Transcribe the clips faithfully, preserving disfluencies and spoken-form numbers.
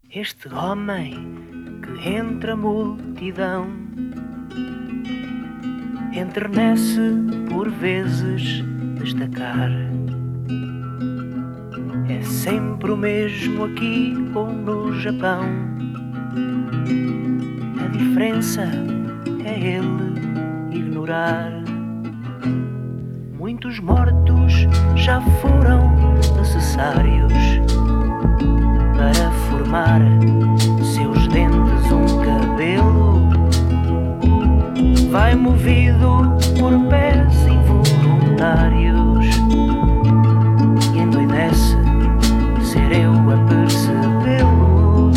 Este homem que entre a multidão enternece por vezes destacar. É sempre o mesmo aqui ou no Japão. A diferença é ele ignorar. Muitos mortos já foram necessários para formar seus dentes um cabelo. Vai movido por pés involuntários e endoidece ser eu a percebê-lo.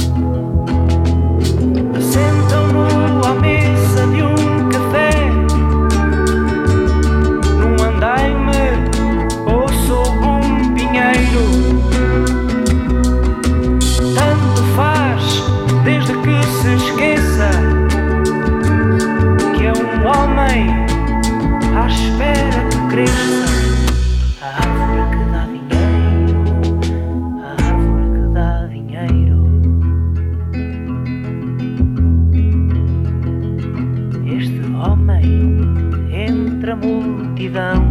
Sentam-no à mesa de um café, num andaime ou sob um pinheiro. Tanto faz, desde que se esqueça que é um homem à espera que cresça. A árvore que dá dinheiro, a árvore que dá dinheiro. Este homem entre a multidão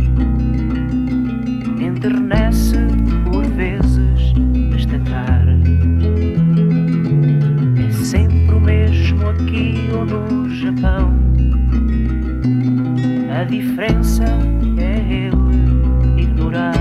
enternece por vezes destacar. É sempre o mesmo aqui ou no Japão. A diferença é ele ignorar.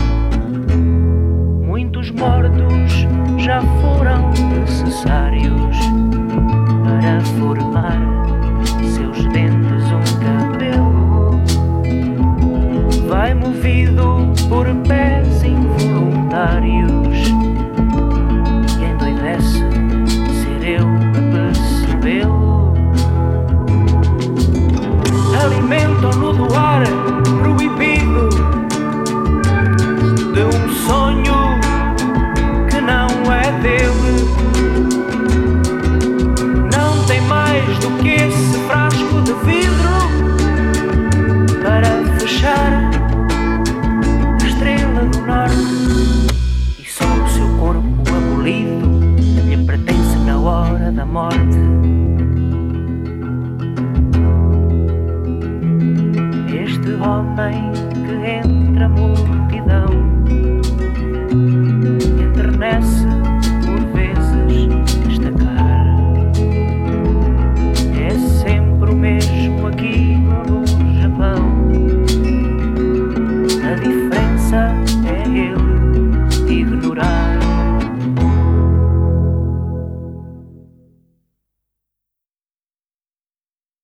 Muitos mortos já foram necessários para formar seus dentes um cabelo. Vai movido por pés involuntários e endoidece ser eu a percebê-lo. Alimentam-no do ar proibido de um sonho que não é dele. Não tem mais do que esse frasco de vidro para fechar a estrela do norte. E só o seu corpo abolido lhe pertence na hora da morte.